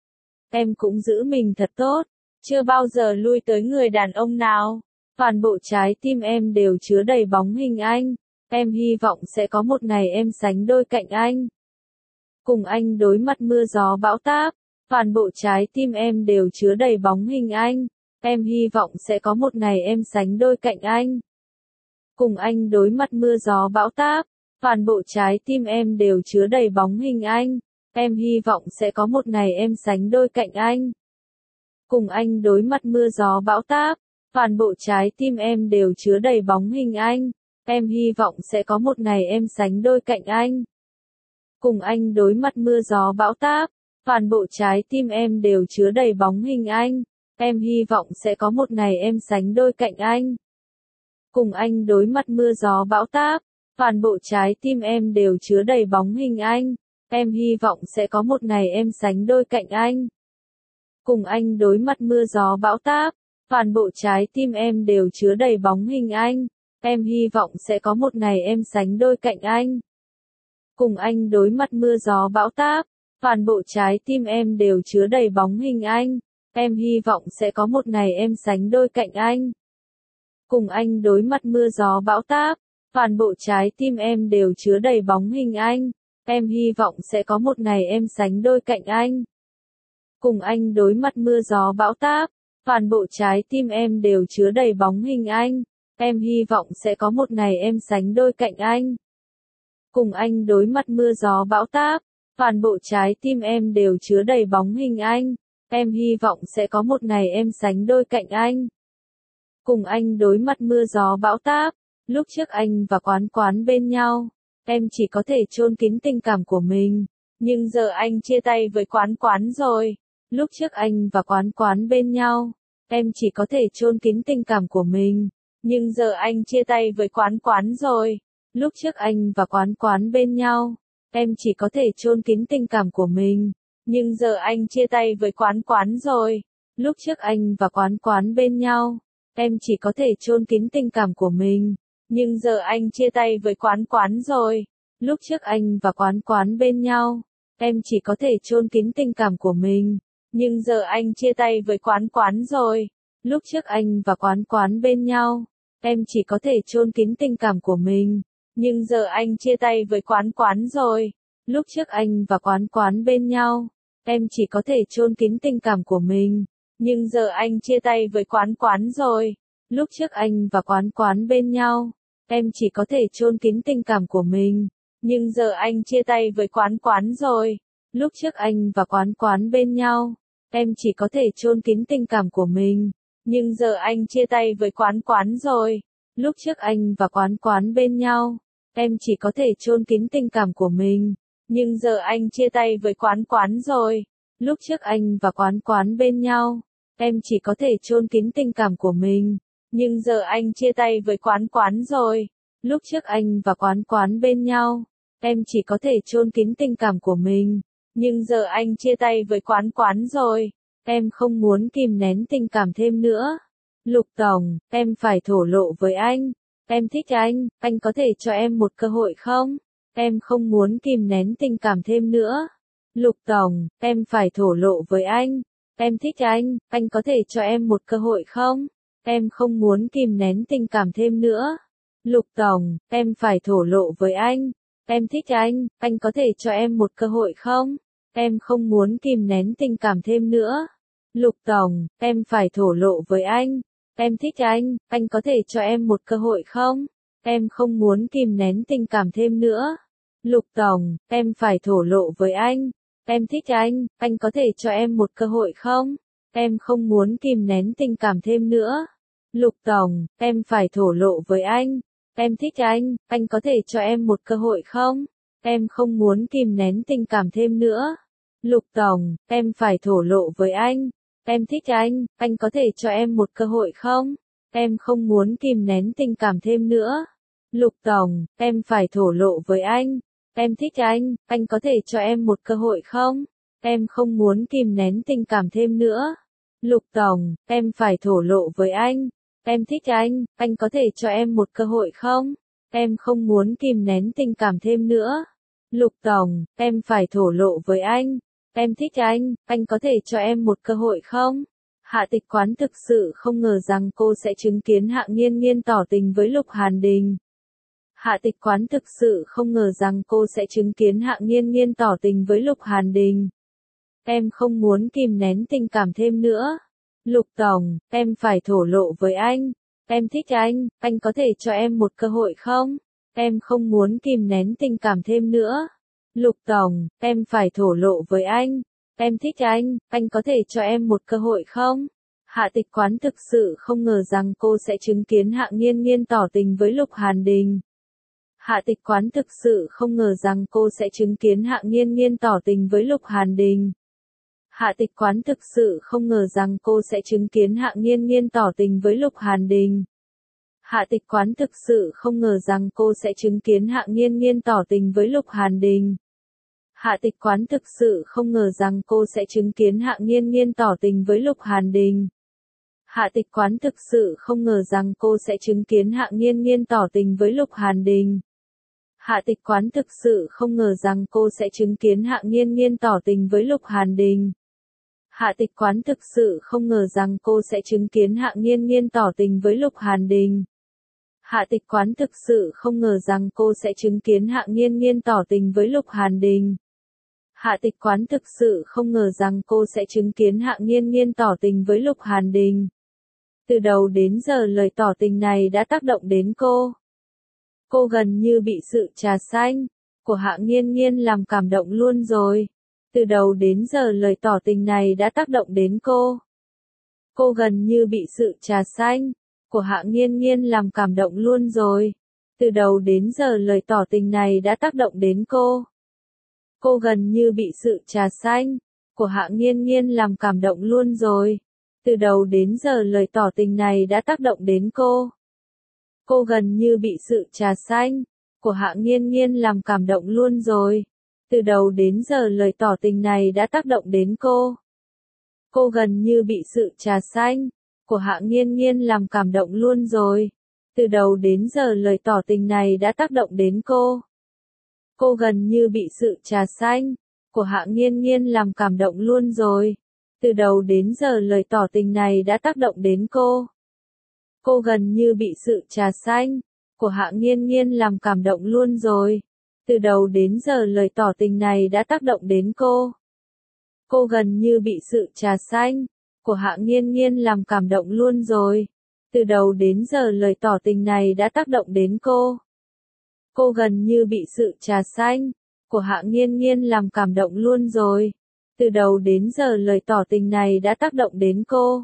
Em cũng giữ mình thật tốt, chưa bao giờ lui tới người đàn ông nào. Toàn bộ trái tim em đều chứa đầy bóng hình anh. Em hy vọng sẽ có một ngày em sánh đôi cạnh anh. Cùng anh đối mặt mưa gió bão táp, toàn bộ trái tim em đều chứa đầy bóng hình anh. Em hy vọng sẽ có một ngày em sánh đôi cạnh anh. Cùng anh đối mặt mưa gió bão táp, toàn bộ trái tim em đều chứa đầy bóng hình anh. Em hy vọng sẽ có một ngày em sánh đôi cạnh anh. Cùng anh đối mặt mưa gió bão táp, toàn bộ trái tim em đều chứa đầy bóng hình anh. Em hy vọng sẽ có một ngày em sánh đôi cạnh anh. Cùng anh đối mặt mưa gió bão táp, toàn bộ trái tim em đều chứa đầy bóng hình anh. Em hy vọng sẽ có một ngày em sánh đôi cạnh anh. Cùng anh đối mặt mưa gió bão táp, toàn bộ trái tim em đều chứa đầy bóng hình anh. Em hy vọng sẽ có một ngày em sánh đôi cạnh anh. Cùng anh đối mặt mưa gió bão táp, toàn bộ trái tim em đều chứa đầy bóng hình anh. Em hy vọng sẽ có một ngày em sánh đôi cạnh anh. Cùng anh đối mặt mưa gió bão táp, toàn bộ trái tim em đều chứa đầy bóng hình anh. Em hy vọng sẽ có một ngày em sánh đôi cạnh anh. Cùng anh đối mặt mưa gió bão táp, toàn bộ trái tim em đều chứa đầy bóng hình anh. Em hy vọng sẽ có một ngày em sánh đôi cạnh anh. Cùng anh đối mặt mưa gió bão táp, toàn bộ trái tim em đều chứa đầy bóng hình anh. Em hy vọng sẽ có một ngày em sánh đôi cạnh anh. Cùng anh đối mặt mưa gió bão táp, toàn bộ trái tim em đều chứa đầy bóng hình anh. Em hy vọng sẽ có một ngày em sánh đôi cạnh anh. Cùng anh đối mặt mưa gió bão táp, lúc trước anh và Quán Quán bên nhau, em chỉ có thể chôn kín tình cảm của mình. Nhưng giờ anh chia tay với Quán Quán rồi. Lúc trước anh và Quán Quán bên nhau, em chỉ có thể chôn kín tình cảm của mình. Nhưng giờ anh chia tay với Quán Quán rồi. Lúc trước anh và Quán Quán bên nhau, em chỉ có thể chôn kín tình cảm của mình. Nhưng giờ anh chia tay với Quán Quán rồi. Lúc trước anh và Quán Quán bên nhau, em chỉ có thể chôn kín tình cảm của mình. Nhưng giờ anh chia tay với Quán Quán rồi. Lúc trước anh và Quán Quán bên nhau, em chỉ có thể chôn kín tình cảm của mình. Nhưng giờ anh chia tay với Quán Quán rồi. Lúc trước anh và Quán Quán bên nhau, em chỉ có thể chôn kín tình cảm của mình. Nhưng giờ anh chia tay với Quán Quán rồi. Lúc trước anh và Quán Quán bên nhau, em chỉ có thể chôn kín tình cảm của mình. Nhưng giờ anh chia tay với Quán Quán rồi. Lúc trước anh và Quán Quán bên nhau, em chỉ có thể chôn kín tình cảm của mình. Nhưng giờ anh chia tay với Quán Quán rồi. Lúc trước anh và Quán Quán bên nhau, em chỉ có thể chôn kín tình cảm của mình. Nhưng giờ anh chia tay với Quán Quán rồi. Lúc trước anh và Quán Quán bên nhau, em chỉ có thể chôn kín tình cảm của mình. Nhưng giờ anh chia tay với Quán Quán rồi. Lúc trước anh và Quán Quán bên nhau, em chỉ có thể chôn kín tình cảm của mình. Nhưng giờ anh chia tay với Quán Quán rồi. Lúc trước anh và Quán Quán bên nhau, em chỉ có thể chôn kín tình cảm của mình. Nhưng giờ anh chia tay với Quán Quán rồi. Em không muốn kìm nén tình cảm thêm nữa. Lục Tổng, em phải thổ lộ với anh. Em thích anh, anh có thể cho em một cơ hội không? Em không muốn kìm nén tình cảm thêm nữa. Lục Tổng, em phải thổ lộ với anh. Em thích anh, anh có thể cho em một cơ hội không? Em không muốn kìm nén tình cảm thêm nữa. Lục Tổng, em phải thổ lộ với anh. Em thích anh, anh có thể cho em một cơ hội không? Em không muốn kìm nén tình cảm thêm nữa. Lục Tổng, em phải thổ lộ với anh. Em thích anh, anh có thể cho em một cơ hội không? Em không muốn kìm nén tình cảm thêm nữa. Lục Tổng, em phải thổ lộ với anh. Em thích anh, anh có thể cho em một cơ hội không? Em không muốn kìm nén tình cảm thêm nữa. Lục Tổng, em phải thổ lộ với anh. Em thích anh, anh có thể cho em một cơ hội không? Em không muốn kìm nén tình cảm thêm nữa. Lục Tổng, em phải thổ lộ với anh. Em thích anh, anh có thể cho em một cơ hội không? Em không muốn kìm nén tình cảm thêm nữa. Lục Tổng, em phải thổ lộ với anh. Em thích anh, anh có thể cho em một cơ hội không? Em không muốn kìm nén tình cảm thêm nữa. Lục Tổng, em phải thổ lộ với anh. Em thích anh, anh có thể cho em một cơ hội không? Em không muốn kìm nén tình cảm thêm nữa. Lục Tổng, em phải thổ lộ với anh. Em thích anh, anh có thể cho em một cơ hội không? Hạ Tịch Quán thực sự không ngờ rằng cô sẽ chứng kiến Hạ Nghiên Nghiên tỏ tình với Lục Hàn Đình. Hạ Tịch Quán thực sự không ngờ rằng cô sẽ chứng kiến Hạ Nghiên Nghiên tỏ tình với Lục Hàn Đình. Em không muốn kìm nén tình cảm thêm nữa. Lục Tổng, em phải thổ lộ với anh. Em thích anh, anh có thể cho em một cơ hội không? Em không muốn kìm nén tình cảm thêm nữa. Lục Tổng, em phải thổ lộ với anh. Em thích anh, anh có thể cho em một cơ hội không? Hạ Tịch Quán thực sự không ngờ rằng cô sẽ chứng kiến Hạ Nghiên Nghiên tỏ tình với Lục Hàn Đình. Hạ Tịch Quán thực sự không ngờ rằng cô sẽ chứng kiến Hạ Nghiên Nghiên tỏ tình với Lục Hàn Đình. Hạ Tịch Quán thực sự không ngờ rằng cô sẽ chứng kiến Hạ Nghiên Nghiên tỏ tình với Lục Hàn Đình. Hạ Tịch Quán thực sự không ngờ rằng cô sẽ chứng kiến Hạ Nghiên Nghiên tỏ tình với Lục Hàn Đình. Hạ Tịch Quán thực sự không ngờ rằng cô sẽ chứng kiến Hạ Nghiên Nghiên tỏ tình với Lục Hàn Đình. Hạ Tịch Quán thực sự không ngờ rằng cô sẽ chứng kiến Hạ Nghiên Nghiên tỏ tình với Lục Hàn Đình. Hạ Tịch Quán thực sự không ngờ rằng cô sẽ chứng kiến Hạ Nghiên Nghiên tỏ tình với Lục Hàn Đình. Hạ Tịch Quán thực sự không ngờ rằng cô sẽ chứng kiến Hạ Nghiên Nghiên tỏ tình với Lục Hàn Đình. Hạ Tịch Quán thực sự không ngờ rằng cô sẽ chứng kiến Hạ Nghiên Nghiên tỏ tình với Lục Hàn Đình. Hạ Tịch Quán thực sự không ngờ rằng cô sẽ chứng kiến Hạ Nghiên Nghiên tỏ tình với Lục Hàn Đình. Từ đầu đến giờ lời tỏ tình này đã tác động đến cô. Cô gần như bị sự trà xanh của Hạ Nghiên Nghiên làm cảm động luôn rồi. Từ đầu đến giờ lời tỏ tình này đã tác động đến cô. Cô gần như bị sự trà xanh của Hạ Nghiên Nghiên làm cảm động luôn rồi. Từ đầu đến giờ lời tỏ tình này đã tác động đến cô. Cô gần như bị sự trà xanh của Hạ Nghiên Nghiên làm cảm động luôn rồi. Từ đầu đến giờ lời tỏ tình này đã tác động đến cô. Cô gần như bị sự trà xanh của Hạ Nghiên Nghiên làm cảm động luôn rồi. Từ đầu đến giờ lời tỏ tình này đã tác động đến cô. Cô gần như bị sự trà xanh của Hạ Nghiên Nghiên làm cảm động luôn rồi. Từ đầu đến giờ lời tỏ tình này đã tác động đến cô. Cô gần như bị sự trà xanh của Hạ Nghiên Nghiên làm cảm động luôn rồi. Từ đầu đến giờ lời tỏ tình này đã tác động đến cô. Cô gần như bị sự trà xanh của Hạ Nghiên Nghiên làm cảm động luôn rồi. Từ đầu đến giờ lời tỏ tình này đã tác động đến cô. Cô gần như bị sự trà xanh của Hạ Nghiên Nghiên làm cảm động luôn rồi. Từ đầu đến giờ lời tỏ tình này đã tác động đến cô. Cô gần như bị sự trà xanh của Hạ Nghiên Nghiên làm cảm động luôn rồi. Từ đầu đến giờ lời tỏ tình này đã tác động đến cô.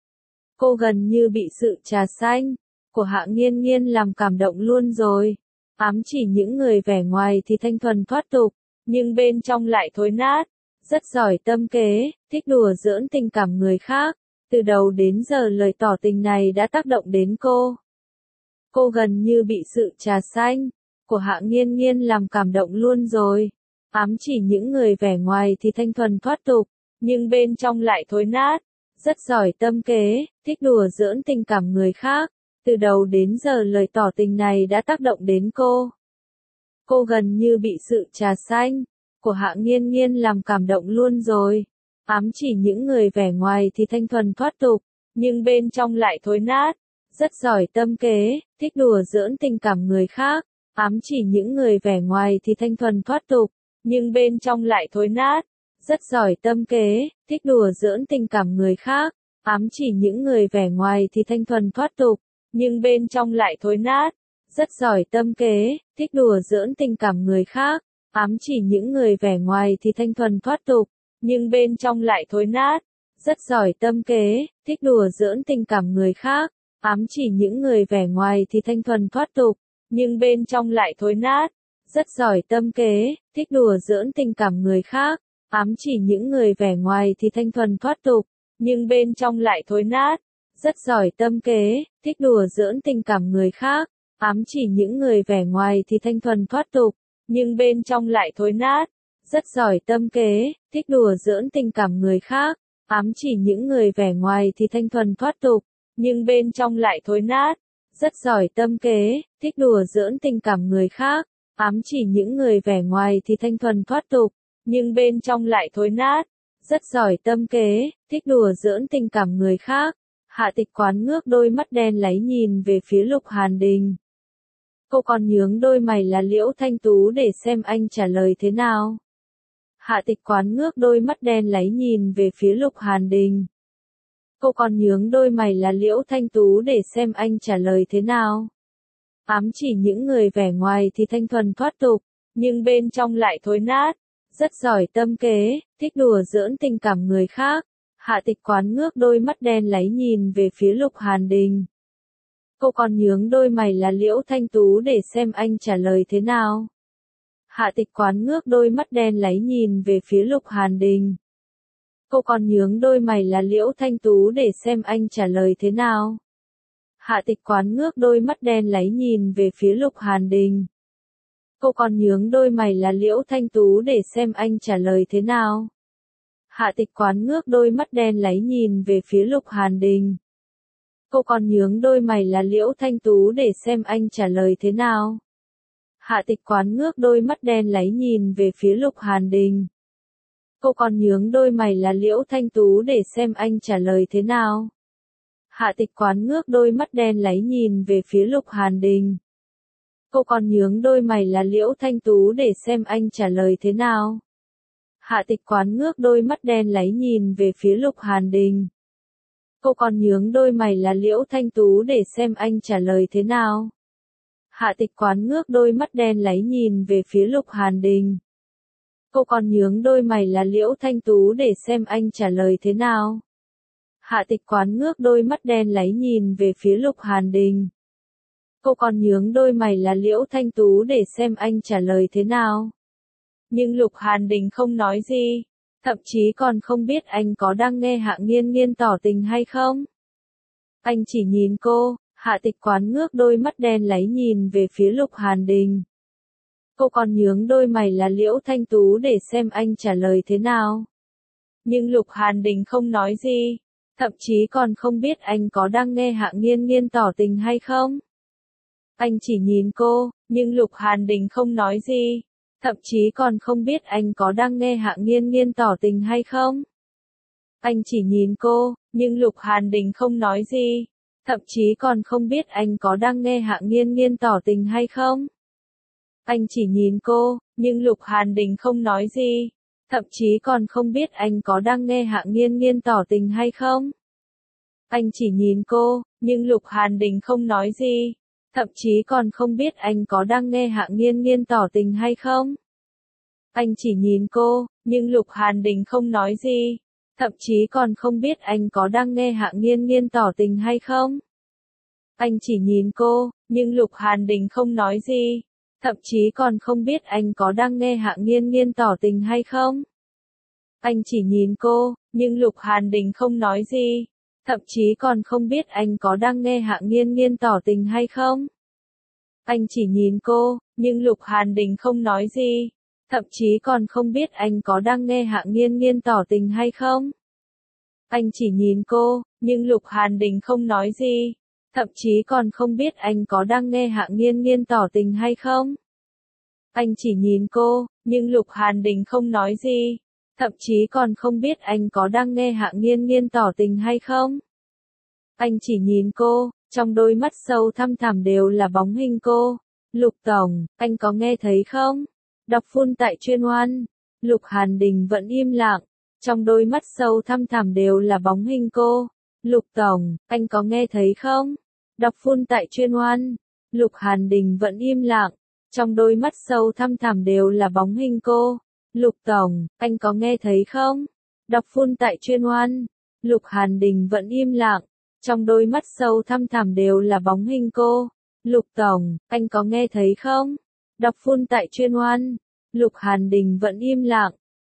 Cô gần như bị sự trà xanh của Hạ Nghiên Nghiên làm cảm động luôn rồi. Ám chỉ những người vẻ ngoài thì thanh thuần thoát tục, nhưng bên trong lại thối nát. Rất giỏi tâm kế, thích đùa giỡn tình cảm người khác. Từ đầu đến giờ lời tỏ tình này đã tác động đến cô. Cô gần như bị sự trà xanh của Hạ Nghiên Nghiên làm cảm động luôn rồi. Ám chỉ những người vẻ ngoài thì thanh thuần thoát tục, nhưng bên trong lại thối nát. Rất giỏi tâm kế, thích đùa giỡn tình cảm người khác. Từ đầu đến giờ lời tỏ tình này đã tác động đến cô. Cô gần như bị sự trà xanh của Hạ Nghiên Nghiên làm cảm động luôn rồi. Ám chỉ những người vẻ ngoài thì thanh thuần thoát tục, nhưng bên trong lại thối nát. Rất giỏi tâm kế, thích đùa giỡn tình cảm người khác. Ám chỉ những người vẻ ngoài thì thanh thuần thoát tục, nhưng bên trong lại thối nát. Rất giỏi tâm kế, thích đùa giỡn tình cảm người khác. Ám chỉ những người vẻ ngoài thì thanh thuần thoát tục, nhưng bên trong lại thối nát. Rất giỏi tâm kế, thích đùa giỡn tình cảm người khác. Ám chỉ những người vẻ ngoài thì thanh thuần thoát tục, nhưng bên trong lại thối nát. Rất giỏi tâm kế, thích đùa giỡn tình cảm người khác. Ám chỉ những người vẻ ngoài thì thanh thuần thoát tục, nhưng bên trong lại thối nát. Rất giỏi tâm kế, thích đùa giỡn tình cảm người khác. ám chỉ những người vẻ ngoài thì thanh thuần thoát tục, nhưng bên trong lại thối nát, rất giỏi tâm kế, thích đùa giỡn tình cảm người khác, ám chỉ những người vẻ ngoài thì thanh thuần thoát tục, nhưng bên trong lại thối nát, rất giỏi tâm kế, thích đùa giỡn tình cảm người khác, ám chỉ những người vẻ ngoài thì thanh thuần thoát tục, nhưng bên trong lại thối nát, rất giỏi tâm kế, thích đùa giỡn tình cảm người khác, ám chỉ những người vẻ ngoài thì thanh thuần thoát tục, nhưng bên trong lại thối nát, rất giỏi tâm kế, thích đùa giỡn tình cảm người khác. Hạ Tịch Quán ngước đôi mắt đen láy nhìn về phía Lục Hàn Đình. Cô còn nhướng đôi mày là Liễu Thanh Tú để xem anh trả lời thế nào. Hạ Tịch Quán ngước đôi mắt đen láy nhìn về phía Lục Hàn Đình. Cô còn nhướng đôi mày là Liễu Thanh Tú để xem anh trả lời thế nào. Ám chỉ những người vẻ ngoài thì thanh thuần thoát tục, nhưng bên trong lại thối nát, rất giỏi tâm kế, thích đùa giỡn tình cảm người khác. Hạ Tịch Quán ngước đôi mắt đen láy nhìn về phía Lục Hàn Đình. Cô còn nhướng đôi mày là Liễu Thanh Tú để xem anh trả lời thế nào. Hạ Tịch Quán ngước đôi mắt đen láy nhìn về phía Lục Hàn Đình. Cô còn nhướng đôi mày là Liễu Thanh Tú để xem anh trả lời thế nào. Hạ Tịch Quán ngước đôi mắt đen láy nhìn về phía Lục Hàn Đình. Cô còn nhướng đôi mày là Liễu Thanh Tú để xem anh trả lời thế nào. Hạ Tịch Quán ngước đôi mắt đen láy nhìn về phía Lục Hàn Đình. Cô còn nhướng đôi mày là Liễu Thanh Tú để xem anh trả lời thế nào. Hạ Tịch Quán ngước đôi mắt đen láy nhìn về phía Lục Hàn Đình. Cô còn nhướng đôi mày là Liễu Thanh Tú để xem anh trả lời thế nào. Hạ Tịch Quán ngước đôi mắt đen láy nhìn về phía Lục Hàn Đình. Cô còn nhướng đôi mày là Liễu Thanh Tú để xem anh trả lời thế nào. Hạ Tịch Quán ngước đôi mắt đen láy nhìn về phía Lục Hàn Đình. Cô còn nhướng đôi mày là Liễu Thanh Tú để xem anh trả lời thế nào. Hạ Tịch Quán ngước đôi mắt đen láy nhìn về phía Lục Hàn Đình. Cô còn nhướng đôi mày là Liễu Thanh Tú để xem anh trả lời thế nào. Hạ Tịch Quán ngước đôi mắt đen láy nhìn về phía Lục Hàn Đình. Cô còn nhướng đôi mày là Liễu Thanh Tú để xem anh trả lời thế nào. Nhưng Lục Hàn Đình không nói gì, thậm chí còn không biết anh có đang nghe Hạ Nghiên Nghiên tỏ tình hay không. Anh chỉ nhìn cô. Hạ Tịch Quán ngước đôi mắt đen láy nhìn về phía Lục Hàn Đình. Cô còn nhướng đôi mày là Liễu Thanh Tú để xem anh trả lời thế nào. Nhưng Lục Hàn Đình không nói gì, thậm chí còn không biết anh có đang nghe Hạ Nghiên Nghiên tỏ tình hay không. Anh chỉ nhìn cô, nhưng Lục Hàn Đình không nói gì, thậm chí còn không biết anh có đang nghe Hạ Nghiên Nghiên tỏ tình hay không. Anh chỉ nhìn cô, nhưng Lục Hàn Đình không nói gì, thậm chí còn không biết anh có đang nghe Hạ Nghiên Nghiên tỏ tình hay không. Anh chỉ nhìn cô, nhưng Lục Hàn Đình không nói gì, thậm chí còn không biết anh có đang nghe Hạ Nghiên Nghiên tỏ tình hay không. Anh chỉ nhìn cô, nhưng Lục Hàn Đình không nói gì, thậm chí còn không biết anh có đang nghe Hạ Nghiên Nghiên tỏ tình hay không. Anh chỉ nhìn cô, nhưng Lục Hàn Đình không nói gì, thậm chí còn không biết anh có đang nghe Hạ Nghiên Nghiên tỏ tình hay không. Anh chỉ nhìn cô, nhưng Lục Hàn Đình không nói gì, thậm chí còn không biết anh có đang nghe Hạ Nghiên Nghiên tỏ tình hay không. Anh chỉ nhìn cô, nhưng Lục Hàn Đình không nói gì, thậm chí còn không biết anh có đang nghe Hạ Nghiên Nghiên tỏ tình hay không. Anh chỉ nhìn cô, nhưng Lục Hàn Đình không nói gì, thậm chí còn không biết anh có đang nghe Hạ Nghiên Nghiên tỏ tình hay không. Anh chỉ nhìn cô, nhưng Lục Hàn Đình không nói gì, thậm chí còn không biết anh có đang nghe Hạ Nghiên Nghiên tỏ tình hay không. Anh chỉ nhìn cô, nhưng Lục Hàn Đình không nói gì, thậm chí còn không biết anh có đang nghe Hạ Nghiên Nghiên tỏ tình hay không. Anh chỉ nhìn cô, trong đôi mắt sâu thăm thẳm đều là bóng hình cô. Lục Tổng, anh có nghe thấy không? Đọc phun tại chuyên oan. Lục Hàn Đình vẫn im lặng, trong đôi mắt sâu thăm thẳm đều là bóng hình cô. Lục Tổng, anh có nghe thấy không? Đọc phun tại chuyên oan. Lục Hàn Đình vẫn im lặng, trong đôi mắt sâu thăm thẳm đều là bóng hình cô. Lục Tổng, anh có nghe thấy không? Đọc phun tại chuyên oan. Lục Hàn Đình vẫn im lặng, trong đôi mắt sâu thăm thẳm đều là bóng hình cô. Lục Tổng, anh có nghe thấy không? Đọc phun tại chuyên oan. Lục Hàn Đình vẫn im lặng,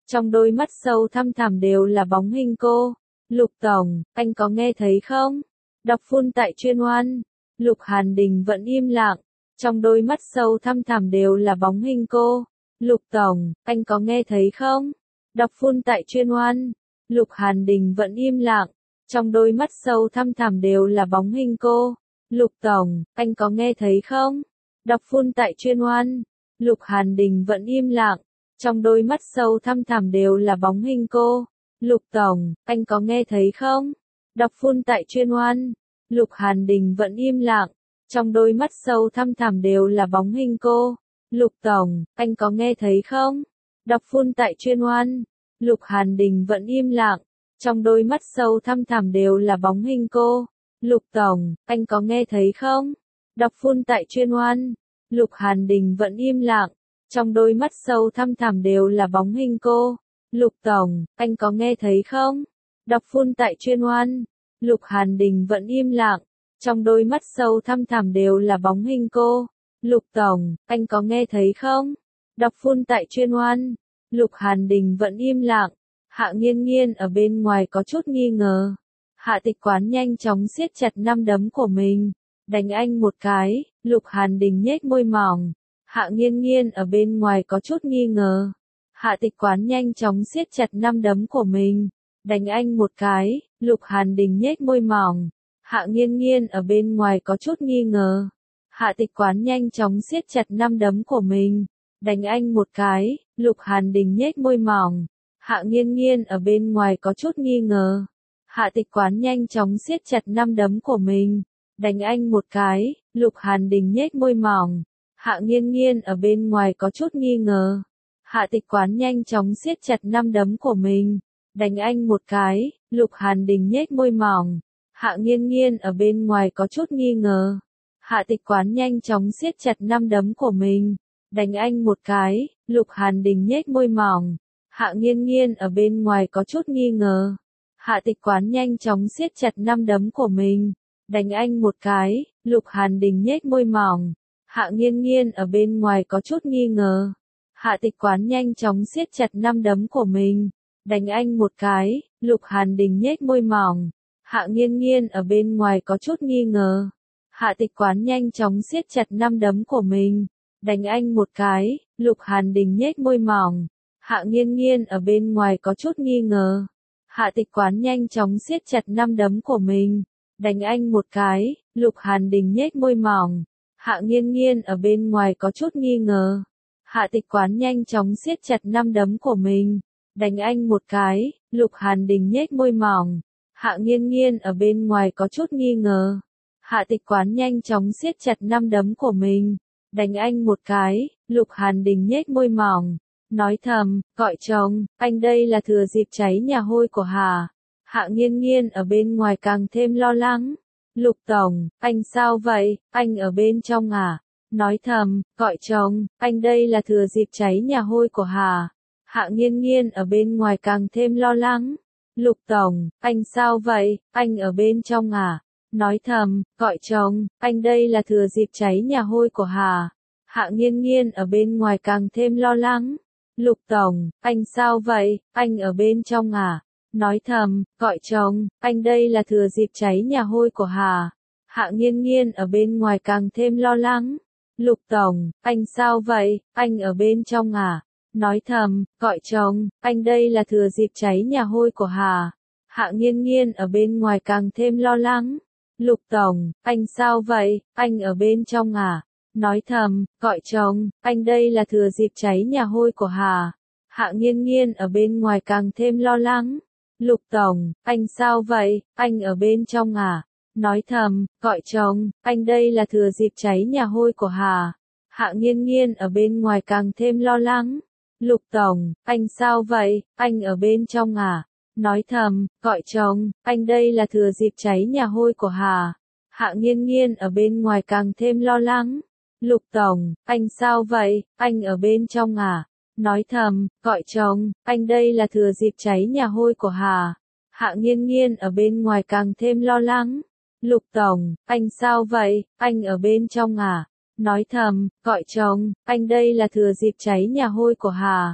trong đôi mắt sâu thăm thẳm đều là bóng hình cô. Lục Tổng, anh có nghe thấy không? Đọc phun tại chuyên oan. Lục Hàn Đình vẫn im lặng, trong đôi mắt sâu thăm thẳm đều là bóng hình cô. Lục Tổng, anh có nghe thấy không? Đọc phun tại chuyên oan. Lục Hàn Đình vẫn im lặng, trong đôi mắt sâu thăm thẳm đều là bóng hình cô. Lục Tổng, anh có nghe thấy không? Đọc phun tại chuyên oan. Lục Hàn Đình vẫn im lặng, trong đôi mắt sâu thăm thẳm đều là bóng hình cô. Lục Tổng, anh có nghe thấy không? Đọc phun tại chuyên oan. Lục Hàn Đình vẫn im lặng, trong đôi mắt sâu thăm thẳm đều là bóng hình cô. Lục Tổng, anh có nghe thấy không? Đọc phun tại chuyên oan. Lục Hàn Đình vẫn im lặng, trong đôi mắt sâu thăm thẳm đều là bóng hình cô. Lục Tổng, anh có nghe thấy không? Đọc phun tại chuyên oan. Lục Hàn Đình vẫn im lặng, trong đôi mắt sâu thăm thẳm đều là bóng hình cô. Lục Tổng, anh có nghe thấy không? Đọc phun tại chuyên oan. Lục Hàn Đình vẫn im lặng, trong đôi mắt sâu thăm thẳm đều là bóng hình cô. Lục Tổng, anh có nghe thấy không? Đọc phun tại chuyên oan. Lục Hàn Đình vẫn im lặng. Hạ Nghiên Nghiên ở bên ngoài có chút nghi ngờ. Hạ Tịch Quán nhanh chóng siết chặt nắm đấm của mình, đánh anh một cái. Lục Hàn Đình nhếch môi mỏng. Hạ Nghiên Nghiên ở bên ngoài có chút nghi ngờ. Hạ Tịch Quán nhanh chóng siết chặt nắm đấm của mình, đánh anh một cái. Lục Hàn Đình nhếch môi mỏng. Hạ Nghiên Nghiên ở bên ngoài có chút nghi ngờ. Hạ Tịch Quán nhanh chóng siết chặt nắm đấm của mình, đánh anh một cái. Lục Hàn Đình nhếch môi mỏng. Hạ Nghiên Nghiên ở bên ngoài có chút nghi ngờ. Hạ Tịch Quán nhanh chóng siết chặt nắm đấm của mình, đánh anh một cái. Lục Hàn Đình nhếch môi mỏng. Hạ Nghiên Nghiên ở bên ngoài có chút nghi ngờ. Hạ Tịch Quán nhanh chóng siết chặt nắm đấm của mình, đánh anh một cái. Lục Hàn Đình nhếch môi mỏng. Hạ Nghiên Nghiên ở bên ngoài có chút nghi ngờ. Hạ Tịch Quán nhanh chóng siết chặt nắm đấm của mình, đánh anh một cái. Lục Hàn Đình nhếch môi mỏng. Hạ Nghiên Nghiên ở bên ngoài có chút nghi ngờ. Hạ Tịch Quán nhanh chóng siết chặt nắm đấm của mình, đánh anh một cái. Lục Hàn Đình nhếch môi mỏng. Hạ Nghiên Nghiên ở bên ngoài có chút nghi ngờ. Hạ Tịch Quán nhanh chóng siết chặt nắm đấm của mình, đánh anh một cái. Lục Hàn Đình nhếch môi mỏng. Hạ Nghiên Nghiên ở bên ngoài có chút nghi ngờ. Hạ Tịch Quán nhanh chóng siết chặt nắm đấm của mình, đánh anh một cái. Lục Hàn Đình nhếch môi mỏng. Hạ Nghiên Nghiên ở bên ngoài có chút nghi ngờ. Hạ Tịch Quán nhanh chóng siết chặt nắm đấm của mình, đánh anh một cái. Lục Hàn Đình nhếch môi mỏng. Hạ Nghiên Nghiên ở bên ngoài có chút nghi ngờ. Hạ Tịch Quán nhanh chóng siết chặt nắm đấm của mình, đánh anh một cái. Lục Hàn Đình nhếch môi mỏng. Hạ Nghiên Nghiên ở bên ngoài có chút nghi ngờ. Hạ Tịch Quán nhanh chóng siết chặt nắm đấm của mình, đánh anh một cái. Lục Hàn Đình nhếch môi mỏng, nói thầm, gọi chồng, anh đây là thừa dịp cháy nhà hôi của Hà. Hạ Nghiên Nghiên ở bên ngoài càng thêm lo lắng. Lục Tổng, anh sao vậy, anh ở bên trong à? Nói thầm, gọi chồng, anh đây là thừa dịp cháy nhà hôi của Hà. Hạ Nghiên Nghiên ở bên ngoài càng thêm lo lắng. Lục Tổng, anh sao vậy, anh ở bên trong à? Nói thầm, gọi chồng, anh đây là thừa dịp cháy nhà hôi của Hà. Hạ Nghiên Nghiên ở bên ngoài càng thêm lo lắng. Lục Tổng, anh sao vậy, anh ở bên trong à? Nói thầm, gọi chồng, anh đây là thừa dịp cháy nhà hôi của Hà. Hạ Nghiên Nghiên ở bên ngoài càng thêm lo lắng. Lục Tổng, anh sao vậy, anh ở bên trong à? Nói thầm, gọi chồng, anh đây là thừa dịp cháy nhà hôi của Hà. Hạ Nghiên Nghiên ở bên ngoài càng thêm lo lắng. Lục Tổng, anh sao vậy, anh ở bên trong à? Nói thầm, gọi chồng, anh đây là thừa dịp cháy nhà hôi của Hà. Hạ Nghiên Nghiên ở bên ngoài càng thêm lo lắng. Lục Tổng, anh sao vậy, anh ở bên trong à? Nói thầm, gọi chồng, anh đây là thừa dịp cháy nhà hôi của Hà. Hạ Nghiên Nghiên ở bên ngoài càng thêm lo lắng. Lục Tổng, anh sao vậy, anh ở bên trong à? Nói thầm, gọi chồng, anh đây là thừa dịp cháy nhà hôi của Hà. Hạ Nghiên Nghiên ở bên ngoài càng thêm lo lắng. Lục Tổng, anh sao vậy, anh ở bên trong à? Nói thầm, gọi chồng, anh đây là thừa dịp cháy nhà hôi của Hà. Hạ Nghiên Nghiên ở bên ngoài càng thêm lo lắng. Lục Tổng, anh sao vậy, anh ở bên trong à? Nói thầm, gọi chồng, anh đây là thừa dịp cháy nhà hôi của Hà.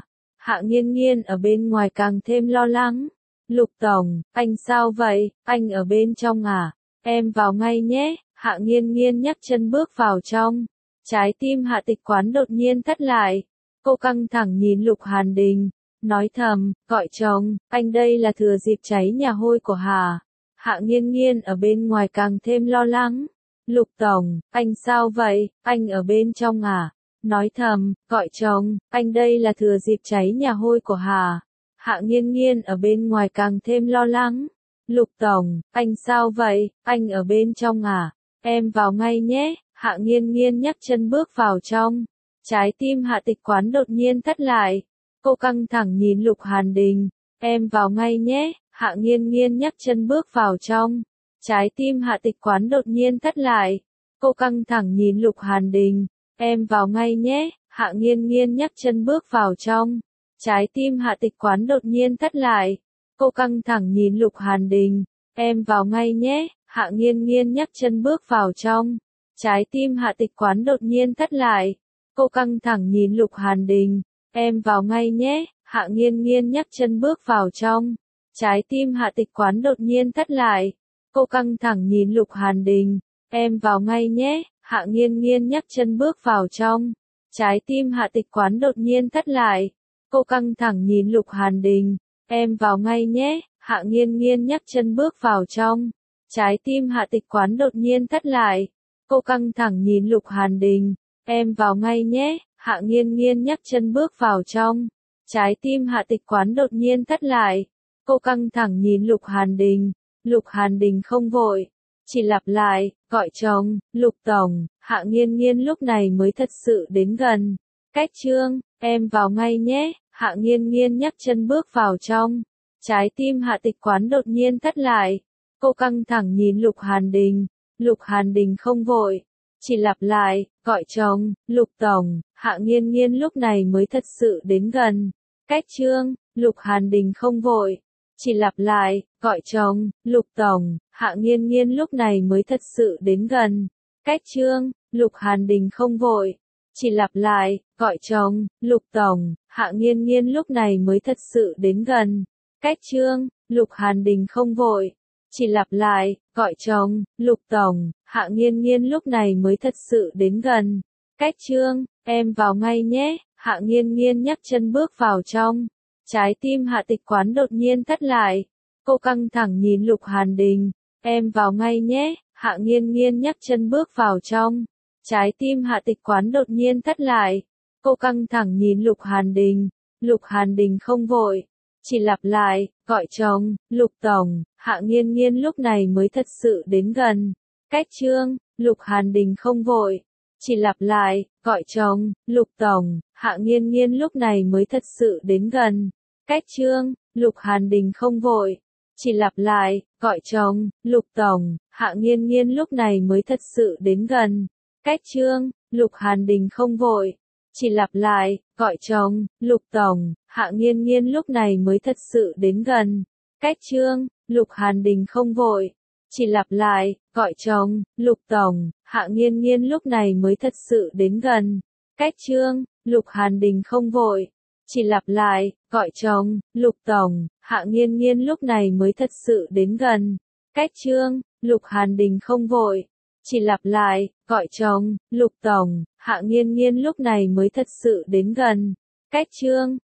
Hạ Nghiên Nghiên ở bên ngoài càng thêm lo lắng. Lục Tổng, anh sao vậy, anh ở bên trong à? Em vào ngay nhé. Hạ Nghiên Nghiên nhấc chân bước vào trong. Trái tim Hạ Tịch Quán đột nhiên thắt lại. Cô căng thẳng nhìn Lục Hàn Đình, nói thầm, gọi chồng, anh đây là thừa dịp cháy nhà hôi của Hà. Hạ Nghiên Nghiên ở bên ngoài càng thêm lo lắng. Lục Tổng, anh sao vậy, anh ở bên trong à? Nói thầm, gọi chồng, anh đây là thừa dịp cháy nhà hôi của Hà. Hạ Nghiên Nghiên ở bên ngoài càng thêm lo lắng. Lục Tổng, anh sao vậy, anh ở bên trong à? Em vào ngay nhé. Hạ Nghiên Nghiên nhấc chân bước vào trong. Trái tim Hạ Tịch Quán đột nhiên thắt lại. Cô căng thẳng nhìn Lục Hàn Đình. Em vào ngay nhé. Hạ Nghiên Nghiên nhấc chân bước vào trong. Trái tim Hạ Tịch Quán đột nhiên thắt lại. Cô căng thẳng nhìn Lục Hàn Đình. Em vào ngay nhé. Hạ Nghiên Nghiên nhấc chân bước vào trong. Trái tim Hạ Tịch Quán đột nhiên thắt lại. Cô căng thẳng nhìn Lục Hàn Đình. Em vào ngay nhé. Hạ Nghiên Nghiên nhấc chân bước vào trong. Trái tim Hạ Tịch Quán đột nhiên thắt lại. Cô căng thẳng nhìn Lục Hàn Đình. Em vào ngay nhé. Hạ Nghiên Nghiên nhấc chân bước vào trong. Trái tim Hạ Tịch Quán đột nhiên thắt lại. Cô căng thẳng nhìn Lục Hàn Đình. Em vào ngay nhé. Hạ Nghiên Nghiên nhấc chân bước vào trong. Trái tim Hạ Tịch Quán đột nhiên thắt lại. Cô căng thẳng nhìn Lục Hàn Đình. Em vào ngay nhé. Hạ Nghiên Nghiên nhấc chân bước vào trong. Trái tim Hạ Tịch Quán đột nhiên thắt lại. Cô căng thẳng nhìn Lục Hàn Đình. Em vào ngay nhé. Hạ Nghiên Nghiên nhấc chân bước vào trong. Trái tim Hạ Tịch Quán đột nhiên thắt lại. Cô căng thẳng nhìn Lục Hàn Đình. Lục Hàn Đình không vội, chỉ lặp lại, gọi chồng, Lục Tổng. Hạ Nghiên Nghiên lúc này mới thật sự đến gần. Cách Trương, em vào ngay nhé. Hạ Nghiên Nghiên nhấc chân bước vào trong. Trái tim Hạ Tịch Quán đột nhiên thắt lại. Cô căng thẳng nhìn Lục Hàn Đình. Lục Hàn Đình không vội, chỉ lặp lại, gọi chồng, Lục Tổng. Hạ Nghiên Nghiên lúc này mới thật sự đến gần. Cách Trương, Lục Hàn Đình không vội, chỉ lặp lại, gọi chồng, Lục Tổng. Hạ Nghiên Nghiên lúc này mới thật sự đến gần. Cách Trương, Lục Hàn Đình không vội, chỉ lặp lại, gọi chồng, Lục Tổng. Hạ Nghiên Nghiên lúc này mới thật sự đến gần. Cách Trương, Lục Hàn Đình không vội, chỉ lặp lại, gọi chồng, Lục Tổng. Hạ Nghiên Nghiên lúc này mới thật sự đến gần. Cách Trương, em vào ngay nhé. Hạ Nghiên Nghiên nhấc chân bước vào trong. Trái tim Hạ Tịch Quán đột nhiên thắt lại. Cô căng thẳng nhìn Lục Hàn Đình. Em vào ngay nhé. Hạ Nghiên Nghiên nhấc chân bước vào trong. Trái tim Hạ Tịch Quán đột nhiên thắt lại. Cô căng thẳng nhìn Lục Hàn Đình. Lục Hàn Đình không vội, chỉ lặp lại, gọi chồng, Lục Tổng. Hạ Nghiên Nghiên lúc này mới thật sự đến gần. Cách Trương, Lục Hàn Đình không vội, chỉ lặp lại, gọi chồng, Lục Tổng. Hạ Nghiên Nghiên lúc này mới thật sự đến gần. Cách Trương, Lục Hàn Đình không vội, chỉ lặp lại, gọi chồng, Lục Tổng. Hạ Nghiên Nghiên lúc này mới thật sự đến gần. Cách Trương, Lục Hàn Đình không vội, chỉ lặp lại, gọi chồng, Lục Tổng. Hạ Nghiên Nghiên lúc này mới thật sự đến gần. Cách Trương, Lục Hàn Đình không vội, chỉ lặp lại, gọi chồng, Lục Tổng. Hạ Nghiên Nghiên lúc này mới thật sự đến gần. Cách Trương, Lục Hàn Đình không vội, chỉ lặp lại, gọi chồng, Lục Tổng. Hạ Nghiên Nghiên lúc này mới thật sự đến gần. Cách Trương, Lục Hàn Đình không vội, chỉ lặp lại, gọi chồng, Lục Tổng. Hạ Nghiên Nghiên lúc này mới thật sự đến gần. Cách Trương,